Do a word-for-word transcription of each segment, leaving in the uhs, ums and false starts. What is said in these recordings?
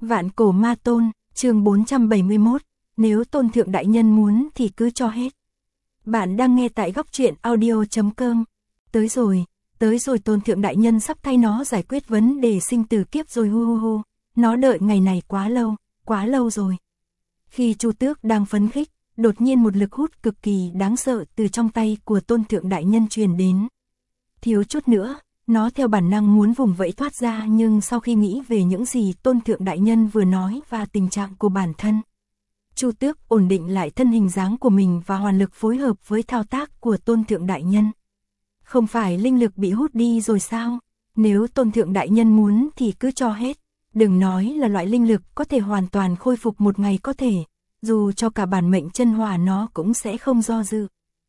Vạn cổ ma tôn, chương bốn trăm bảy mươi mốt, nếu tôn thượng đại nhân muốn thì cứ cho hết. Bạn đang nghe tại góc truyện audio chấm com. Tới rồi, tới rồi, tôn thượng đại nhân sắp thay nó giải quyết vấn đề sinh tử kiếp rồi, hu hu hu. Nó đợi ngày này quá lâu, quá lâu rồi. Khi Chu Tước đang phấn khích, đột nhiên một lực hút cực kỳ đáng sợ từ trong tay của tôn thượng đại nhân truyền đến. Thiếu chút nữa, nó theo bản năng muốn vùng vẫy thoát ra, nhưng sau khi nghĩ về những gì tôn thượng đại nhân vừa nói và tình trạng của bản thân, Chu Tước ổn định lại thân hình dáng của mình và hoàn lực phối hợp với thao tác của tôn thượng đại nhân. Không phải linh lực bị hút đi rồi sao? Nếu tôn thượng đại nhân muốn thì cứ cho hết. Đừng nói là loại linh lực có thể hoàn toàn khôi phục một ngày có thể, dù cho cả bản mệnh chân hỏa nó cũng sẽ không do dự.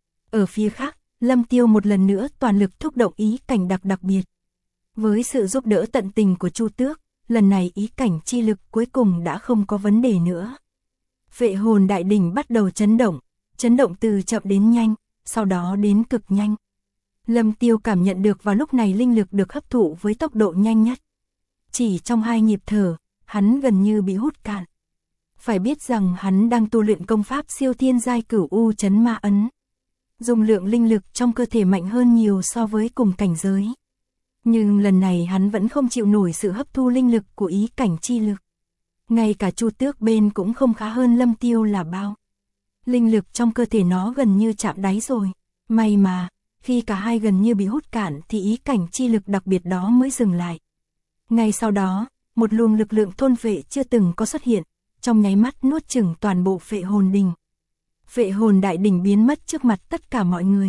Ở phía khác, Lâm Tiêu một lần nữa toàn lực thúc động ý cảnh đặc đặc biệt. Với sự giúp đỡ tận tình của Chu Tước, lần này ý cảnh chi lực cuối cùng đã không có vấn đề nữa. Phệ hồn đại đỉnh bắt đầu chấn động, chấn động từ chậm đến nhanh, sau đó đến cực nhanh. Lâm Tiêu cảm nhận được vào lúc này linh lực được hấp thụ với tốc độ nhanh nhất. Chỉ trong hai nhịp thở, hắn gần như bị hút cạn. Phải biết rằng hắn đang tu luyện công pháp siêu thiên giai Cửu U Chấn Ma Ấn. Dung lượng linh lực trong cơ thể mạnh hơn nhiều so với cùng cảnh giới. Nhưng lần này hắn vẫn không chịu nổi sự hấp thu linh lực của ý cảnh chi lực. Ngay cả Chu Tước bên cũng không khá hơn Lâm Tiêu là bao. Linh lực trong cơ thể nó gần như chạm đáy rồi. May mà, khi cả hai gần như bị hút cạn thì ý cảnh chi lực đặc biệt đó mới dừng lại. Ngay sau đó, một luồng lực lượng thôn phệ chưa từng có xuất hiện, trong nháy mắt nuốt chửng toàn bộ phệ hồn đỉnh. Phệ hồn đại đỉnh biến mất trước mặt tất cả mọi người.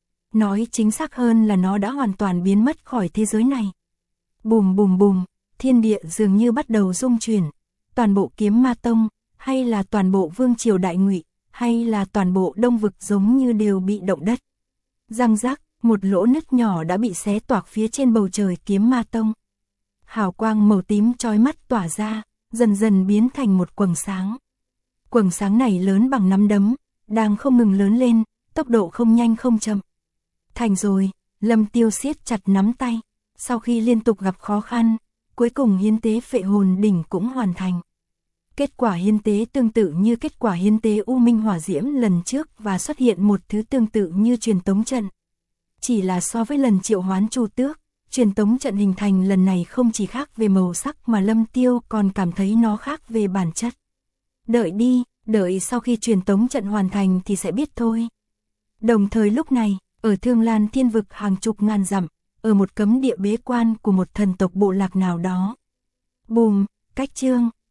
Nói chính xác hơn là nó đã hoàn toàn biến mất khỏi thế giới này. Bùm bùm bùm, thiên địa dường như bắt đầu rung chuyển. Toàn bộ Kiếm Ma Tông, hay là toàn bộ Vương Triều Đại Ngụy, hay là toàn bộ Đông Vực giống như đều bị động đất. Răng rắc, một lỗ nứt nhỏ đã bị xé toạc phía trên bầu trời Kiếm Ma Tông. Hào quang màu tím chói mắt tỏa ra, dần dần biến thành một quầng sáng. Quầng sáng này lớn bằng nắm đấm, đang không ngừng lớn lên, tốc độ không nhanh không chậm. Thành rồi, Lâm Tiêu siết chặt nắm tay, sau khi liên tục gặp khó khăn, cuối cùng hiến tế phệ hồn đỉnh cũng hoàn thành. Kết quả hiến tế tương tự như kết quả hiến tế U Minh Hỏa Diễm lần trước và xuất hiện một thứ tương tự như truyền tống trận. Chỉ là so với lần triệu hoán Chu Tước, truyền tống trận hình thành lần này không chỉ khác về màu sắc mà Lâm Tiêu còn cảm thấy nó khác về bản chất. Đợi đi, đợi sau khi truyền tống trận hoàn thành thì sẽ biết thôi. Đồng thời lúc này, ở Thương Lan Thiên Vực hàng chục ngàn dặm, ở một cấm địa bế quan của một thần tộc bộ lạc nào đó. Bùm, cách chương,